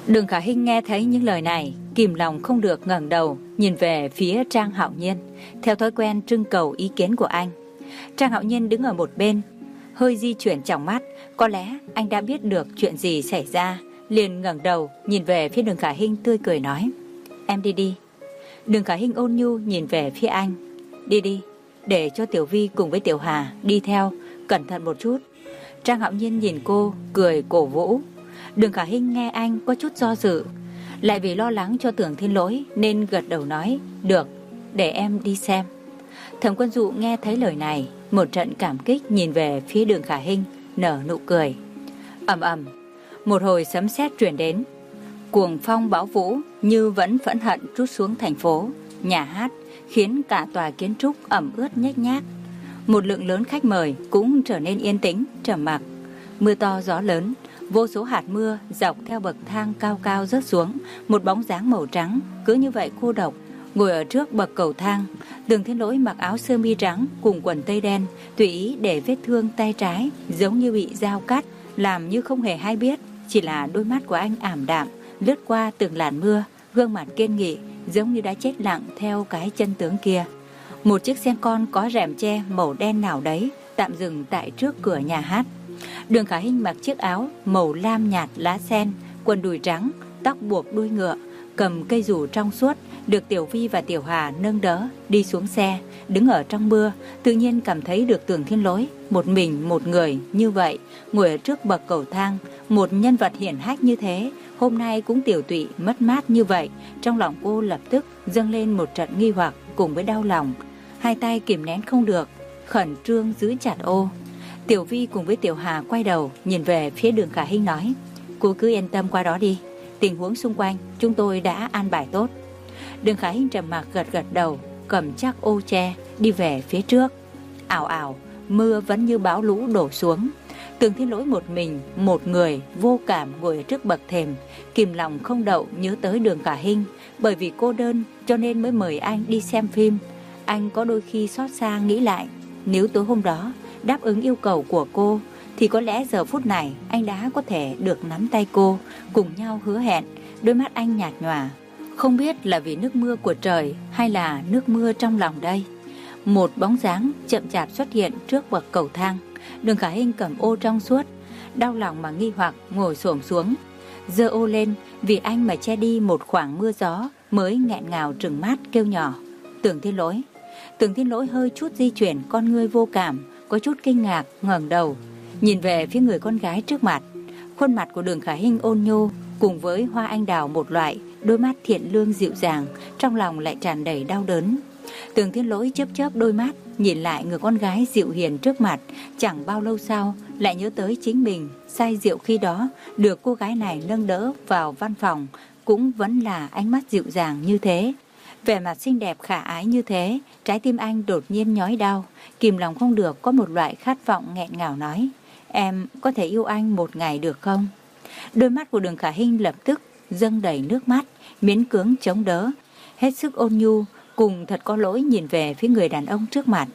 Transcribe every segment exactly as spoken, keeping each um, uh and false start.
Đường Khả Hinh nghe thấy những lời này, kìm lòng không được ngẩng đầu nhìn về phía Trang Hạo Nhiên, theo thói quen trưng cầu ý kiến của anh. Trang Hạo Nhiên đứng ở một bên, hơi di chuyển trong mắt, có lẽ anh đã biết được chuyện gì xảy ra, liền ngẩng đầu nhìn về phía Đường Khả Hinh tươi cười nói: "Em đi đi." Đường Khả Hinh ôn nhu nhìn về phía anh: "Đi đi, để cho Tiểu Vi cùng với Tiểu Hà đi theo, cẩn thận một chút." Trang Hạo Nhiên nhìn cô, cười cổ vũ. Đường Khả Hinh nghe anh có chút do dự, lại vì lo lắng cho Tưởng Thiên Lỗi nên gật đầu nói: "Được, để em đi xem." Thẩm Quân Dụ nghe thấy lời này, một trận cảm kích nhìn về phía Đường Khả Hinh, nở nụ cười. Ầm ầm, một hồi sấm sét truyền đến, cuồng phong bão vũ như vẫn phẫn hận trút xuống thành phố, nhà hát, khiến cả tòa kiến trúc ẩm ướt nhếch nhác. Một lượng lớn khách mời cũng trở nên yên tĩnh, trầm mặc. Mưa to gió lớn, vô số hạt mưa dọc theo bậc thang cao cao rớt xuống, một bóng dáng màu trắng cứ như vậy cô độc ngồi ở trước bậc cầu thang. Tưởng Thiên Lỗi mặc áo sơ mi trắng cùng quần tây đen, tùy ý để vết thương tay trái giống như bị dao cắt, làm như không hề hay biết. Chỉ là đôi mắt của anh ảm đạm lướt qua từng làn mưa, gương mặt kiên nghị giống như đã chết lặng theo cái chân tướng kia. Một chiếc xe con có rèm che màu đen nào đấy tạm dừng tại trước cửa nhà hát. Đường Khả Hinh mặc chiếc áo màu lam nhạt lá sen, quần đùi trắng, tóc buộc đuôi ngựa, cầm cây dù trong suốt, được Tiểu Vi và Tiểu Hà nâng đỡ đi xuống xe. Đứng ở trong mưa, tự nhiên cảm thấy được Tưởng Thiên Lỗi một mình một người như vậy, ngồi ở trước bậc cầu thang, một nhân vật hiển hách như thế, hôm nay cũng tiểu tụy mất mát như vậy. Trong lòng cô lập tức dâng lên một trận nghi hoặc cùng với đau lòng, hai tay kìm nén không được, khẩn trương giữ chặt ô. Tiểu Vi cùng với Tiểu Hà quay đầu nhìn về phía Đường Khả Hinh nói: "Cô cứ yên tâm qua đó đi, tình huống xung quanh chúng tôi đã an bài tốt." Đường Khả Hinh trầm mặc gật gật đầu, cầm chắc ô che đi về phía trước. Ảo ảo, mưa vẫn như bão lũ đổ xuống. Tưởng Thiên Lỗi một mình, một người vô cảm ngồi ở trước bậc thềm, kìm lòng không đậu nhớ tới Đường Khả Hinh. Bởi vì cô đơn cho nên mới mời anh đi xem phim. Anh có đôi khi xót xa nghĩ lại, nếu tối hôm đó đáp ứng yêu cầu của cô thì có lẽ giờ phút này anh đã có thể được nắm tay cô, cùng nhau hứa hẹn. Đôi mắt anh nhạt nhòa, không biết là vì nước mưa của trời hay là nước mưa trong lòng đây. Một bóng dáng chậm chạp xuất hiện trước bậc cầu thang. Đường Khả Hinh cầm ô trong suốt, đau lòng mà nghi hoặc ngồi xổm xuống, giơ ô lên vì anh mà che đi một khoảng mưa gió, mới nghẹn ngào trừng mắt kêu nhỏ: "Tưởng Thiên Lỗi." Tưởng Thiên Lỗi hơi chút di chuyển con ngươi vô cảm, có chút kinh ngạc ngẩng đầu nhìn về phía người con gái trước mặt. Khuôn mặt của Đường Khả Hinh ôn nhu, cùng với hoa anh đào một loại, đôi mắt thiện lương dịu dàng, trong lòng lại tràn đầy đau đớn. Tưởng Thiên Lỗi chớp chớp đôi mắt nhìn lại người con gái dịu hiền trước mặt. Chẳng bao lâu sau lại nhớ tới chính mình say rượu khi đó, được cô gái này nâng đỡ vào văn phòng, cũng vẫn là ánh mắt dịu dàng như thế, vẻ mặt xinh đẹp khả ái như thế. Trái tim anh đột nhiên nhói đau, kìm lòng không được có một loại khát vọng nghẹn ngào nói: "Em có thể yêu anh một ngày được không?" Đôi mắt của Đường Khả Hinh lập tức dâng đầy nước mắt, miễn cưỡng chống đỡ, hết sức ôn nhu cùng thật có lỗi nhìn về phía người đàn ông trước mặt.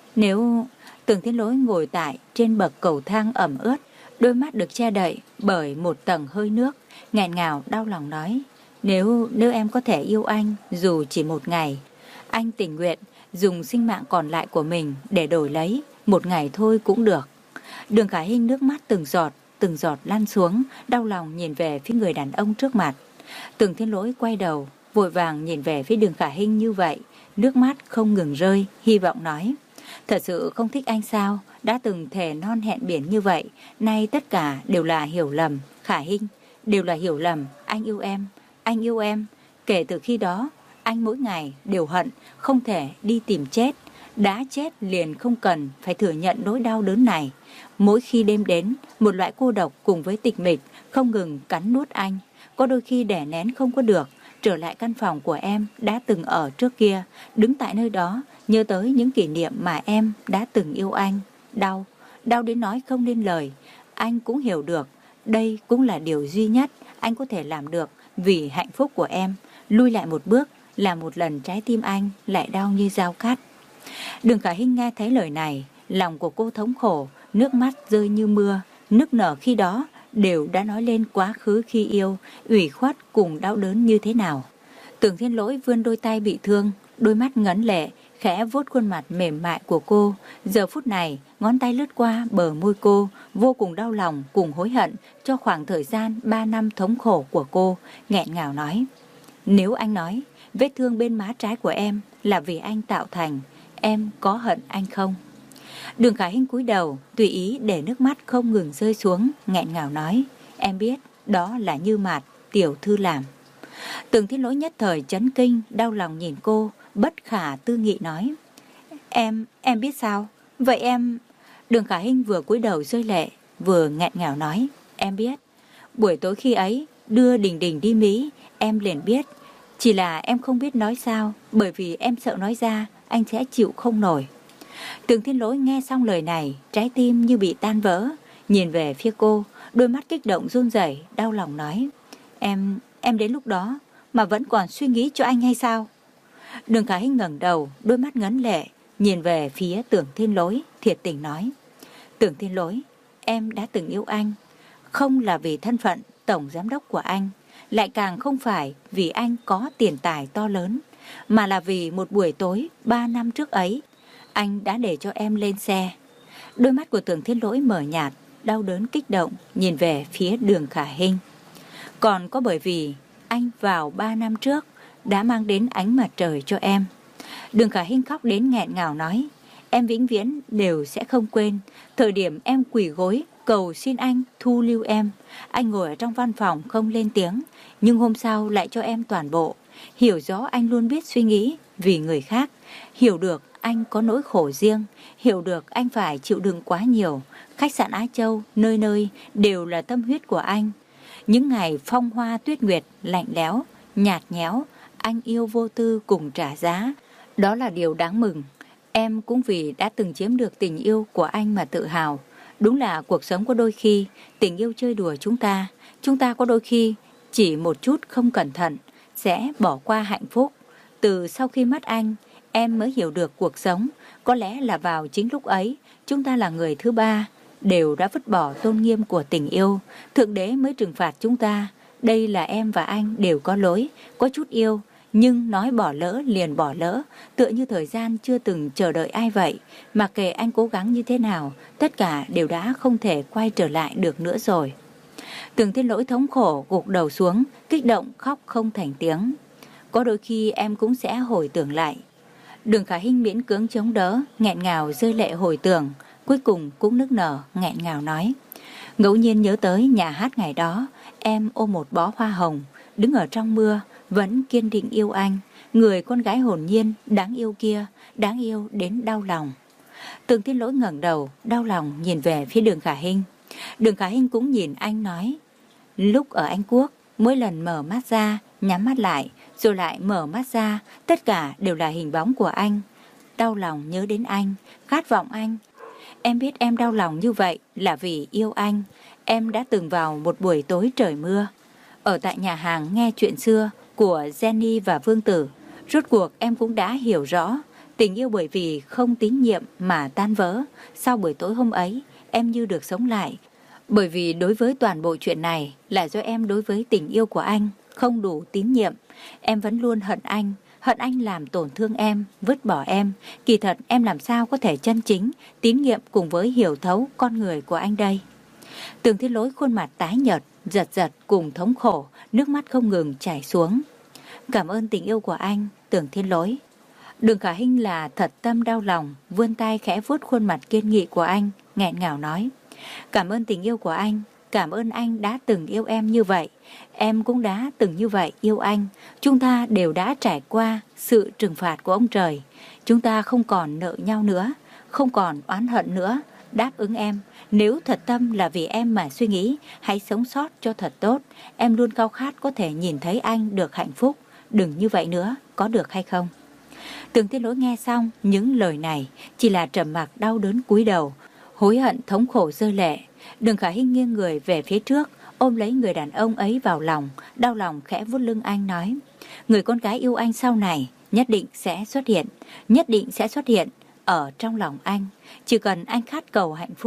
Nếu Tưởng Thiên Lỗi ngồi tại trên bậc cầu thang ẩm ướt, đôi mắt được che đậy bởi một tầng hơi nước, nghẹn ngào đau lòng nói: Nếu nếu em có thể yêu anh dù chỉ một ngày, anh tình nguyện dùng sinh mạng còn lại của mình để đổi lấy một ngày thôi cũng được. Đường Khả Hinh nước mắt từng giọt từng giọt lăn xuống, đau lòng nhìn về phía người đàn ông trước mặt. Tưởng Thiên Lỗi quay đầu vội vàng nhìn về phía Đường Khả Hinh như vậy, nước mắt không ngừng rơi, hy vọng nói: Thật sự không thích anh sao? Đã từng thề non hẹn biển như vậy, nay tất cả đều là hiểu lầm. Khả Hinh, đều là hiểu lầm. Anh yêu em, anh yêu em. Kể từ khi đó, anh mỗi ngày đều hận không thể đi tìm chết. Đã chết liền không cần phải thừa nhận nỗi đau đớn này. Mỗi khi đêm đến, một loại cô độc cùng với tịch mịch không ngừng cắn nuốt anh. Có đôi khi đè nén không có được, trở lại căn phòng của em đã từng ở trước kia, đứng tại nơi đó, nhớ tới những kỷ niệm mà em đã từng yêu anh. Đau, đau đến nói không nên lời. Anh cũng hiểu được, đây cũng là điều duy nhất anh có thể làm được vì hạnh phúc của em. Lui lại một bước là một lần trái tim anh lại đau như dao cắt. Đường Khả Hinh nghe thấy lời này, lòng của cô thống khổ, nước mắt rơi như mưa. Nức nở khi đó đều đã nói lên quá khứ khi yêu, ủy khuất cùng đau đớn như thế nào. Tưởng Thiên Lỗi vươn đôi tay bị thương, đôi mắt ngấn lệ, khẽ vuốt khuôn mặt mềm mại của cô. Giờ phút này, ngón tay lướt qua bờ môi cô, vô cùng đau lòng cùng hối hận cho khoảng thời gian ba năm thống khổ của cô, nghẹn ngào nói: nếu anh nói vết thương bên má trái của em là vì anh tạo thành, em có hận anh không? Đường Khả Hinh cúi đầu, tùy ý để nước mắt không ngừng rơi xuống, nghẹn ngào nói: em biết đó là Như Mạt tiểu thư làm. Tưởng Thiên Lỗi nhất thời chấn kinh, đau lòng nhìn cô, bất khả tư nghị nói: Em, em biết sao? Vậy em... Đường Khả Hinh vừa cúi đầu rơi lệ, vừa nghẹn ngào nói: em biết. Buổi tối khi ấy, đưa Đình Đình đi Mỹ, em liền biết. Chỉ là em không biết nói sao, bởi vì em sợ nói ra, anh sẽ chịu không nổi. Tưởng Thiên Lỗi nghe xong lời này, trái tim như bị tan vỡ, nhìn về phía cô, đôi mắt kích động run rẩy, đau lòng nói: Em, em đến lúc đó mà vẫn còn suy nghĩ cho anh hay sao? Đường Khả Hinh ngẩng đầu, đôi mắt ngấn lệ, nhìn về phía Tưởng Thiên Lỗi, thiệt tình nói: Tưởng Thiên Lỗi, em đã từng yêu anh, không là vì thân phận tổng giám đốc của anh, lại càng không phải vì anh có tiền tài to lớn, mà là vì một buổi tối ba năm trước ấy, anh đã để cho em lên xe. Đôi mắt của Tưởng Thiên Lỗi mở nhạt, đau đớn kích động, nhìn về phía Đường Khả Hinh. Còn có bởi vì anh vào ba năm trước đã mang đến ánh mặt trời cho em. Đường Khả Hinh khóc đến nghẹn ngào nói: em vĩnh viễn đều sẽ không quên thời điểm em quỳ gối cầu xin anh thu lưu em. Anh ngồi ở trong văn phòng không lên tiếng, nhưng hôm sau lại cho em toàn bộ. Hiểu rõ anh luôn biết suy nghĩ vì người khác, hiểu được anh có nỗi khổ riêng, hiểu được anh phải chịu đựng quá nhiều. Khách sạn Á Châu, nơi nơi đều là tâm huyết của anh. Những ngày phong hoa tuyết nguyệt, lạnh lẽo, nhạt nhẽo, anh yêu vô tư cùng trả giá. Đó là điều đáng mừng. Em cũng vì đã từng chiếm được tình yêu của anh mà tự hào. Đúng là cuộc sống có đôi khi tình yêu chơi đùa chúng ta. Chúng ta có đôi khi chỉ một chút không cẩn thận sẽ bỏ qua hạnh phúc. Từ sau khi mất anh, em mới hiểu được cuộc sống. Có lẽ là vào chính lúc ấy, chúng ta là người thứ ba, đều đã vứt bỏ tôn nghiêm của tình yêu. Thượng đế mới trừng phạt chúng ta. Đây là em và anh đều có lỗi, có chút yêu, nhưng nói bỏ lỡ liền bỏ lỡ, tựa như thời gian chưa từng chờ đợi ai vậy. Mặc kệ anh cố gắng như thế nào, tất cả đều đã không thể quay trở lại được nữa rồi. Tưởng Thiên Lỗi thống khổ gục đầu xuống, kích động khóc không thành tiếng. Có đôi khi em cũng sẽ hồi tưởng lại. Đường Khả Hinh miễn cưỡng chống đỡ, nghẹn ngào rơi lệ hồi tưởng, cuối cùng cũng nức nở, nghẹn ngào nói: ngẫu nhiên nhớ tới nhà hát ngày đó, em ôm một bó hoa hồng, đứng ở trong mưa, vẫn kiên định yêu anh, người con gái hồn nhiên, đáng yêu kia, đáng yêu đến đau lòng. Tưởng Thiên Lỗi ngẩng đầu, đau lòng nhìn về phía Đường Khả Hinh. Đường Khả Hinh cũng nhìn anh nói: lúc ở Anh Quốc, mỗi lần mở mắt ra, nhắm mắt lại, rồi lại mở mắt ra, tất cả đều là hình bóng của anh. Đau lòng nhớ đến anh, khát vọng anh. Em biết em đau lòng như vậy là vì yêu anh. Em đã từng vào một buổi tối trời mưa, ở tại nhà hàng nghe chuyện xưa của Jenny và Vương Tử. Rốt cuộc em cũng đã hiểu rõ, tình yêu bởi vì không tín nhiệm mà tan vỡ. Sau buổi tối hôm ấy, em như được sống lại. Bởi vì đối với toàn bộ chuyện này là do em đối với tình yêu của anh không đủ tín nhiệm. Em vẫn luôn hận anh, hận anh làm tổn thương em, vứt bỏ em. Kỳ thật em làm sao có thể chân chính tín nhiệm cùng với hiểu thấu con người của anh đây. Tưởng Thiên Lỗi khuôn mặt tái nhợt, giật giật cùng thống khổ, nước mắt không ngừng chảy xuống. Cảm ơn tình yêu của anh, Tưởng Thiên Lỗi. Đường Khả Hinh là thật tâm đau lòng, vươn tay khẽ vuốt khuôn mặt kiên nghị của anh, nghẹn ngào nói: cảm ơn tình yêu của anh, cảm ơn anh đã từng yêu em như vậy. Em cũng đã từng như vậy yêu anh. Chúng ta đều đã trải qua sự trừng phạt của ông trời. Chúng ta không còn nợ nhau nữa, không còn oán hận nữa. Đáp ứng em, nếu thật tâm là vì em mà suy nghĩ, hãy sống sót cho thật tốt. Em luôn khao khát có thể nhìn thấy anh được hạnh phúc. Đừng như vậy nữa, có được hay không? Tưởng Thiên Lỗi nghe xong những lời này, chỉ là trầm mặc đau đớn cúi đầu, hối hận thống khổ rơi lệ. Đường Khả Hinh nghiêng người về phía trước, ôm lấy người đàn ông ấy vào lòng, đau lòng khẽ vuốt lưng anh nói: người con gái yêu anh sau này nhất định sẽ xuất hiện, nhất định sẽ xuất hiện ở trong lòng anh. Chỉ cần anh khát cầu hạnh phúc,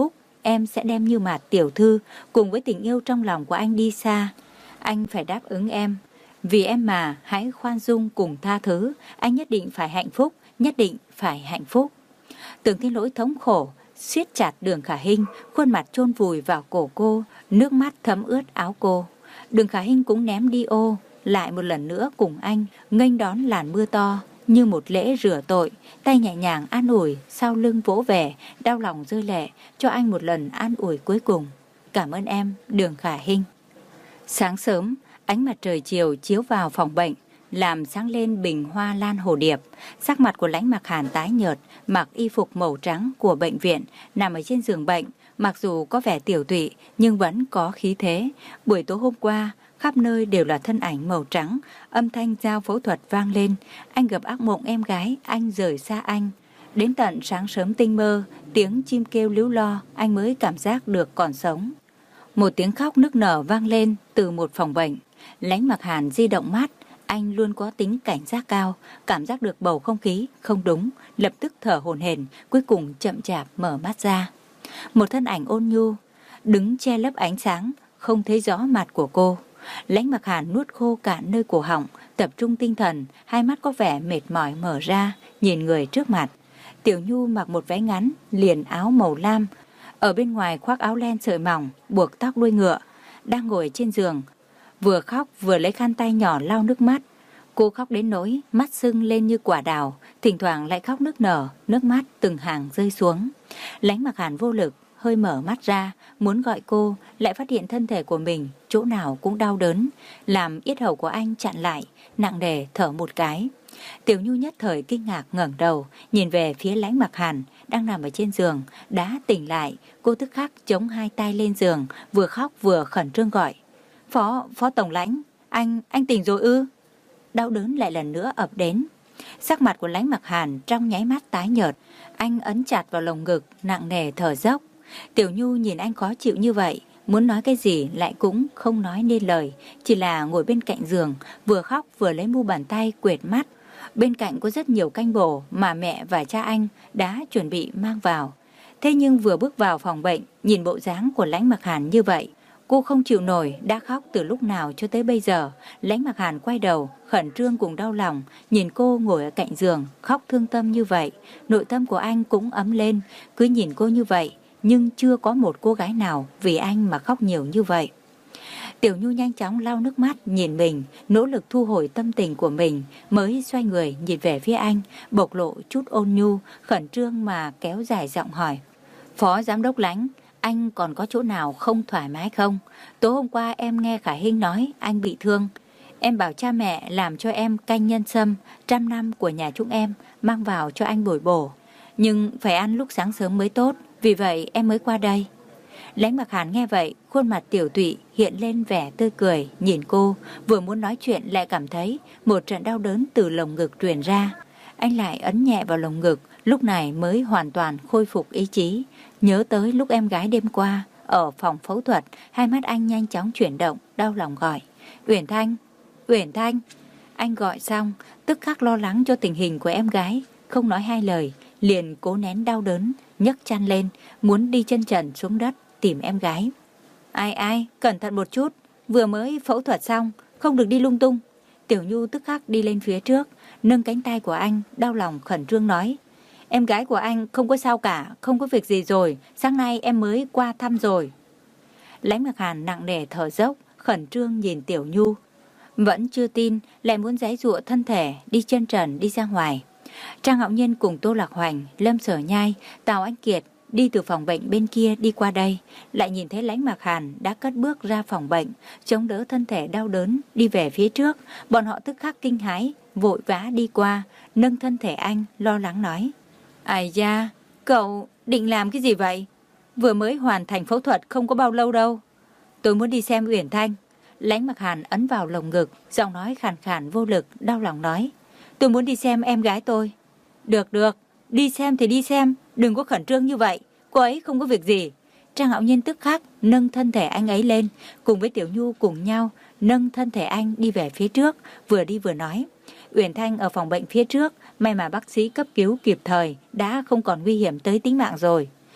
em sẽ đem Như Mạt tiểu thư cùng với tình yêu trong lòng của anh đi xa. Anh phải đáp ứng em. Vì em mà, hãy khoan dung cùng tha thứ. Anh nhất định phải hạnh phúc, nhất định phải hạnh phúc. Tưởng Thiên Lỗi thống khổ siết chặt Đường Khả Hinh, khuôn mặt chôn vùi vào cổ cô, nước mắt thấm ướt áo cô. Đường Khả Hinh cũng ném đi ô, lại một lần nữa cùng anh nghênh đón làn mưa to như một lễ rửa tội, tay nhẹ nhàng an ủi, sau lưng vỗ về, đau lòng rơi lệ, cho anh một lần an ủi cuối cùng. Cảm ơn em, Đường Khả Hinh. Sáng sớm, ánh mặt trời chiều chiếu vào phòng bệnh, làm sáng lên bình hoa lan hồ điệp. Sắc mặt của Lãnh Mặc Hàn tái nhợt, mặc y phục màu trắng của bệnh viện, nằm ở trên giường bệnh. Mặc dù có vẻ tiểu tụy nhưng vẫn có khí thế. Buổi tối hôm qua, khắp nơi đều là thân ảnh màu trắng. Âm thanh dao phẫu thuật vang lên. Anh gặp ác mộng em gái, anh rời xa anh. Đến tận sáng sớm tinh mơ, tiếng chim kêu líu lo, anh mới cảm giác được còn sống. Một tiếng khóc nức nở vang lên từ một phòng bệnh. Lãnh Mặc Hàn di động mắt. Anh luôn có tính cảnh giác cao, cảm giác được bầu không khí không đúng, lập tức thở hổn hển, cuối cùng chậm chạp mở mắt ra. Một thân ảnh ôn nhu đứng che lấp ánh sáng, không thấy rõ mặt của cô. Lãnh Mặc Hàn nuốt khô cạn nơi cổ họng, tập trung tinh thần, hai mắt có vẻ mệt mỏi mở ra, nhìn người trước mặt. Tiểu Nhu mặc một váy ngắn, liền áo màu lam, ở bên ngoài khoác áo len sợi mỏng, buộc tóc đuôi ngựa, đang ngồi trên giường, vừa khóc vừa lấy khăn tay nhỏ lau nước mắt. Cô khóc đến nỗi mắt sưng lên như quả đào, thỉnh thoảng lại khóc nức nở, nước mắt từng hàng rơi xuống. Lãnh Mặc Hàn vô lực, hơi mở mắt ra, muốn gọi cô, lại phát hiện thân thể của mình chỗ nào cũng đau đớn, làm yết hầu của anh chặn lại, nặng nề thở một cái. Tiểu Nhu nhất thời kinh ngạc ngẩng đầu, nhìn về phía Lãnh Mặc Hàn đang nằm ở trên giường, đã tỉnh lại. Cô tức khắc chống hai tay lên giường, vừa khóc vừa khẩn trương gọi: Phó, Phó Tổng Lãnh, anh, anh tỉnh rồi ư? Đau đớn lại lần nữa ập đến. Sắc mặt của Lãnh Mặc Hàn trong nháy mắt tái nhợt, anh ấn chặt vào lồng ngực, nặng nề thở dốc. Tiểu Nhu nhìn anh khó chịu như vậy, muốn nói cái gì lại cũng không nói nên lời, chỉ là ngồi bên cạnh giường, vừa khóc vừa lấy mu bàn tay quệt mắt. Bên cạnh có rất nhiều canh bổ mà mẹ và cha anh đã chuẩn bị mang vào. Thế nhưng vừa bước vào phòng bệnh, nhìn bộ dáng của Lãnh Mặc Hàn như vậy, cô không chịu nổi, đã khóc từ lúc nào cho tới bây giờ. Lãnh Mặc Hàn quay đầu, khẩn trương cùng đau lòng, nhìn cô ngồi ở cạnh giường, khóc thương tâm như vậy. Nội tâm của anh cũng ấm lên, cứ nhìn cô như vậy, nhưng chưa có một cô gái nào vì anh mà khóc nhiều như vậy. Tiểu Nhu nhanh chóng lau nước mắt, nhìn mình, nỗ lực thu hồi tâm tình của mình, mới xoay người nhìn về phía anh, bộc lộ chút ôn nhu, khẩn trương mà kéo dài giọng hỏi: Phó Giám đốc Lãnh, anh còn có chỗ nào không thoải mái không? Tối hôm qua em nghe Khả Hinh nói anh bị thương. Em bảo cha mẹ làm cho em canh nhân sâm trăm năm của nhà chúng em, mang vào cho anh bồi bổ. Nhưng phải ăn lúc sáng sớm mới tốt, vì vậy em mới qua đây. Lãnh Mặc Hàn nghe vậy, khuôn mặt tiểu tụy hiện lên vẻ tươi cười, nhìn cô, vừa muốn nói chuyện lại cảm thấy một trận đau đớn từ lồng ngực truyền ra. Anh lại ấn nhẹ vào lồng ngực, lúc này mới hoàn toàn khôi phục ý chí. Nhớ tới lúc em gái đêm qua ở phòng phẫu thuật, hai mắt anh nhanh chóng chuyển động, đau lòng gọi: Uyển Thanh, Uyển Thanh. Anh gọi xong, tức khắc lo lắng cho tình hình của em gái, không nói hai lời, liền cố nén đau đớn, nhấc chăn lên, muốn đi chân trần xuống đất tìm em gái. Ai ai, cẩn thận một chút, vừa mới phẫu thuật xong, không được đi lung tung. Tiểu Nhu tức khắc đi lên phía trước, nâng cánh tay của anh, đau lòng khẩn trương nói: Em gái của anh không có sao cả, không có việc gì rồi, sáng nay em mới qua thăm rồi. Lãnh Mặc Hàn nặng nề thở dốc, khẩn trương nhìn Tiểu Nhu, vẫn chưa tin, lại muốn giãy giụa thân thể, đi chân trần đi ra ngoài. Trang Hạo Nhiên cùng Tô Lạc Hoành, Lâm Sở Nhai, Tào Anh Kiệt đi từ phòng bệnh bên kia đi qua đây, lại nhìn thấy Lãnh Mặc Hàn đã cất bước ra phòng bệnh, chống đỡ thân thể đau đớn đi về phía trước. Bọn họ tức khắc kinh hãi, vội vã đi qua, nâng thân thể anh, lo lắng nói: Ai da, cậu định làm cái gì vậy? Vừa mới hoàn thành phẫu thuật không có bao lâu đâu. Tôi muốn đi xem Uyển Thanh. Lãnh Mặc Hàn ấn vào lồng ngực, giọng nói khàn khàn vô lực, đau lòng nói: Tôi muốn đi xem em gái tôi. Được được, đi xem thì đi xem, đừng có khẩn trương như vậy, cô ấy không có việc gì. Trang Hạo Nhiên tức khắc nâng thân thể anh ấy lên, cùng với Tiểu Nhu cùng nhau nâng thân thể anh đi về phía trước, vừa đi vừa nói: Uyển Thanh ở phòng bệnh phía trước, may mà bác sĩ cấp cứu kịp thời, đã không còn nguy hiểm tới tính mạng rồi.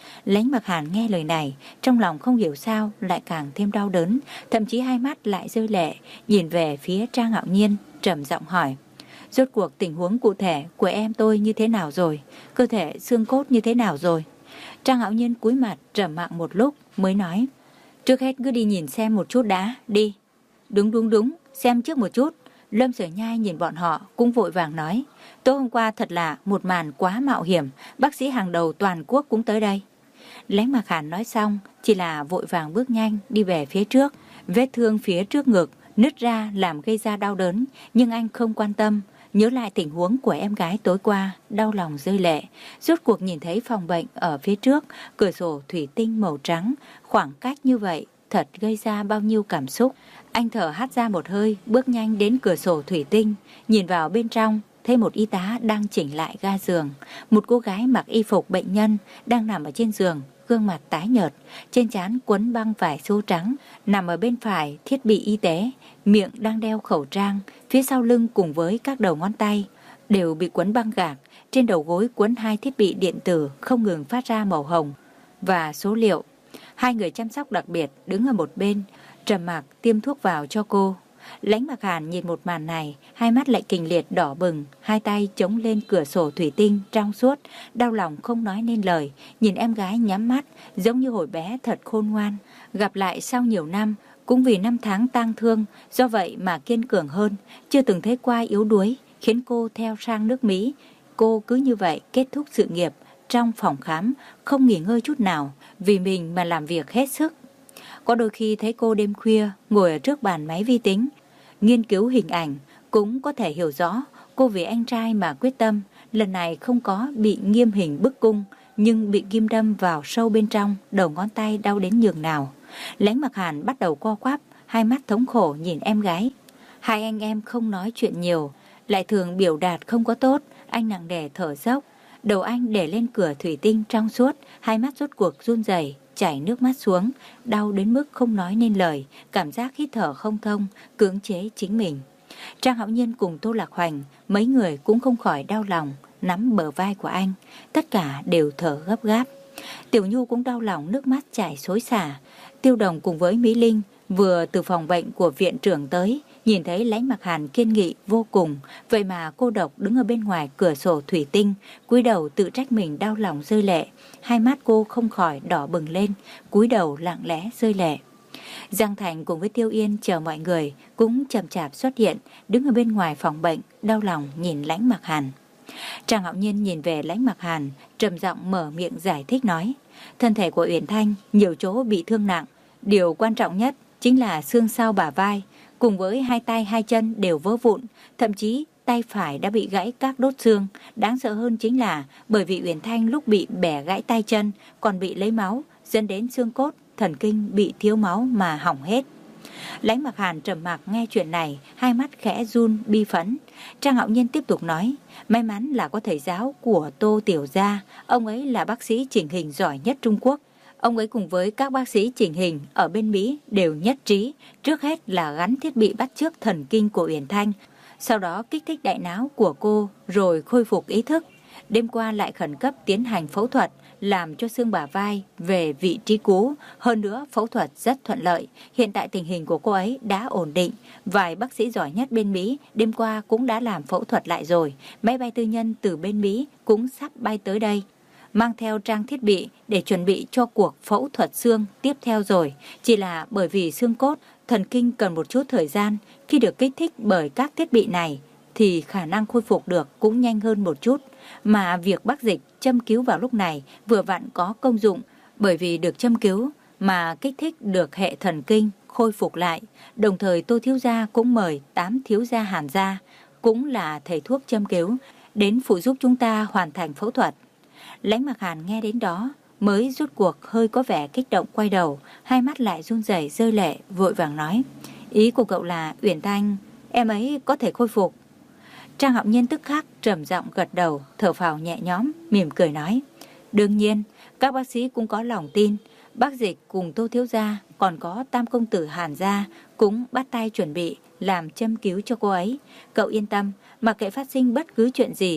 Lãnh Mặc Hàn nghe lời này, trong lòng không hiểu sao lại càng thêm đau đớn, thậm chí hai mắt lại rơi lệ, nhìn về phía Trang Hạo Nhiên, trầm giọng hỏi: rốt cuộc tình huống cụ thể của em tôi như thế nào rồi? Cơ thể xương cốt như thế nào rồi? Trang Hạo Nhiên cúi mặt trầm mặc một lúc mới nói: trước hết cứ đi nhìn xem một chút đã, đi. Đúng đúng đúng, xem trước một chút. Lâm Sở Nhai nhìn bọn họ cũng vội vàng nói: tối hôm qua thật là một màn quá mạo hiểm, bác sĩ hàng đầu toàn quốc cũng tới đây. Lãnh Mặc Hàn nói xong chỉ là vội vàng bước nhanh đi về phía trước. Vết thương phía trước ngực nứt ra làm gây ra đau đớn, nhưng anh không quan tâm. Nhớ lại tình huống của em gái tối qua, đau lòng rơi lệ. Rốt cuộc nhìn thấy phòng bệnh ở phía trước, cửa sổ thủy tinh màu trắng, khoảng cách như vậy thật gây ra bao nhiêu cảm xúc. Anh thở hắt ra một hơi, bước nhanh đến cửa sổ thủy tinh, nhìn vào bên trong, thấy một y tá đang chỉnh lại ga giường. Một cô gái mặc y phục bệnh nhân đang nằm ở trên giường, gương mặt tái nhợt, trên trán quấn băng vải xô trắng, nằm ở bên phải thiết bị y tế, miệng đang đeo khẩu trang, phía sau lưng cùng với các đầu ngón tay đều bị quấn băng gạc, trên đầu gối quấn hai thiết bị điện tử không ngừng phát ra màu hồng và số liệu. Hai người chăm sóc đặc biệt đứng ở một bên, trầm mặc tiêm thuốc vào cho cô. Lãnh Mặc Hàn nhìn một màn này, hai mắt lại kịch liệt đỏ bừng, hai tay chống lên cửa sổ thủy tinh trong suốt, đau lòng không nói nên lời, nhìn em gái nhắm mắt, giống như hồi bé thật khôn ngoan. Gặp lại sau nhiều năm, cũng vì năm tháng tang thương, do vậy mà kiên cường hơn, chưa từng thấy qua yếu đuối, khiến cô theo sang nước Mỹ. Cô cứ như vậy kết thúc sự nghiệp trong phòng khám, không nghỉ ngơi chút nào, vì mình mà làm việc hết sức. Có đôi khi thấy cô đêm khuya ngồi ở trước bàn máy vi tính, nghiên cứu hình ảnh, cũng có thể hiểu rõ cô vì anh trai mà quyết tâm. Lần này không có bị nghiêm hình bức cung, nhưng bị kim đâm vào sâu bên trong, đầu ngón tay đau đến nhường nào. Lãnh Mặc Hàn bắt đầu co quắp, hai mắt thống khổ nhìn em gái. Hai anh em không nói chuyện nhiều, lại thường biểu đạt không có tốt. Anh nặng nề thở dốc, đầu anh để lên cửa thủy tinh trong suốt, hai mắt rốt cuộc run rẩy, chảy nước mắt xuống, đau đến mức không nói nên lời, cảm giác hít thở không thông, cưỡng chế chính mình. Trang Hạo Nhiên cùng Tô Lạc Hoành, mấy người cũng không khỏi đau lòng, nắm bờ vai của anh, tất cả đều thở gấp gáp. Tiểu Nhu cũng đau lòng, nước mắt chảy xối xả. Tiêu Đồng cùng với Mỹ Linh vừa từ phòng bệnh của viện trưởng tới, nhìn thấy Lãnh Mặc Hàn kiên nghị vô cùng, vậy mà cô độc đứng ở bên ngoài cửa sổ thủy tinh, cúi đầu tự trách mình đau lòng rơi lệ. Hai mắt cô không khỏi đỏ bừng lên, cúi đầu lặng lẽ rơi lệ. Giang Thành cùng với Tiêu Yên chờ mọi người cũng chậm chạp xuất hiện, đứng ở bên ngoài phòng bệnh, đau lòng nhìn Lãnh Mặc Hàn. Trang Hạo Nhiên nhìn về Lãnh Mặc Hàn, trầm giọng mở miệng giải thích nói: thân thể của Uyển Thanh nhiều chỗ bị thương nặng, điều quan trọng nhất chính là xương sau bả vai, cùng với hai tay hai chân đều vỡ vụn, thậm chí tay phải đã bị gãy các đốt xương. Đáng sợ hơn chính là bởi vì Uyển Thanh lúc bị bẻ gãy tay chân còn bị lấy máu, dẫn đến xương cốt, thần kinh bị thiếu máu mà hỏng hết. Lãnh Mặc Hàn trầm mặc nghe chuyện này, hai mắt khẽ run bi phẫn. Trang Hạo Nhiên tiếp tục nói: may mắn là có thầy giáo của Tô Tiểu Gia, ông ấy là bác sĩ chỉnh hình giỏi nhất Trung Quốc. Ông ấy cùng với các bác sĩ chỉnh hình ở bên Mỹ đều nhất trí, trước hết là gắn thiết bị bắt chước thần kinh của Uyển Thanh, sau đó kích thích đại não của cô rồi khôi phục ý thức. Đêm qua lại khẩn cấp tiến hành phẫu thuật, làm cho xương bả vai về vị trí cũ. Hơn nữa phẫu thuật rất thuận lợi, hiện tại tình hình của cô ấy đã ổn định. Vài bác sĩ giỏi nhất bên Mỹ đêm qua cũng đã làm phẫu thuật lại rồi. Máy bay tư nhân từ bên Mỹ cũng sắp bay tới đây, mang theo trang thiết bị để chuẩn bị cho cuộc phẫu thuật xương tiếp theo rồi. Chỉ là bởi vì xương cốt, thần kinh cần một chút thời gian, khi được kích thích bởi các thiết bị này thì khả năng khôi phục được cũng nhanh hơn một chút. Mà việc bác Dịch châm cứu vào lúc này vừa vặn có công dụng, bởi vì được châm cứu mà kích thích được hệ thần kinh khôi phục lại. Đồng thời Tô thiếu gia cũng mời tám thiếu gia Hàn gia, cũng là thầy thuốc châm cứu, đến phụ giúp chúng ta hoàn thành phẫu thuật. Lãnh Mặc Hàn nghe đến đó mới rút cuộc hơi có vẻ kích động, quay đầu, hai mắt lại run rẩy rơi lệ, vội vàng nói: ý của cậu là Uyển Thanh, em ấy có thể khôi phục? Trang Hạo Nhiên tức khắc trầm giọng gật đầu, thở phào nhẹ nhõm, mỉm cười nói: đương nhiên, các bác sĩ cũng có lòng tin. Bác Dịch cùng Tô thiếu gia, còn có Tam công tử Hàn gia cũng bắt tay chuẩn bị làm châm cứu cho cô ấy. Cậu yên tâm, mặc kệ phát sinh bất cứ chuyện gì,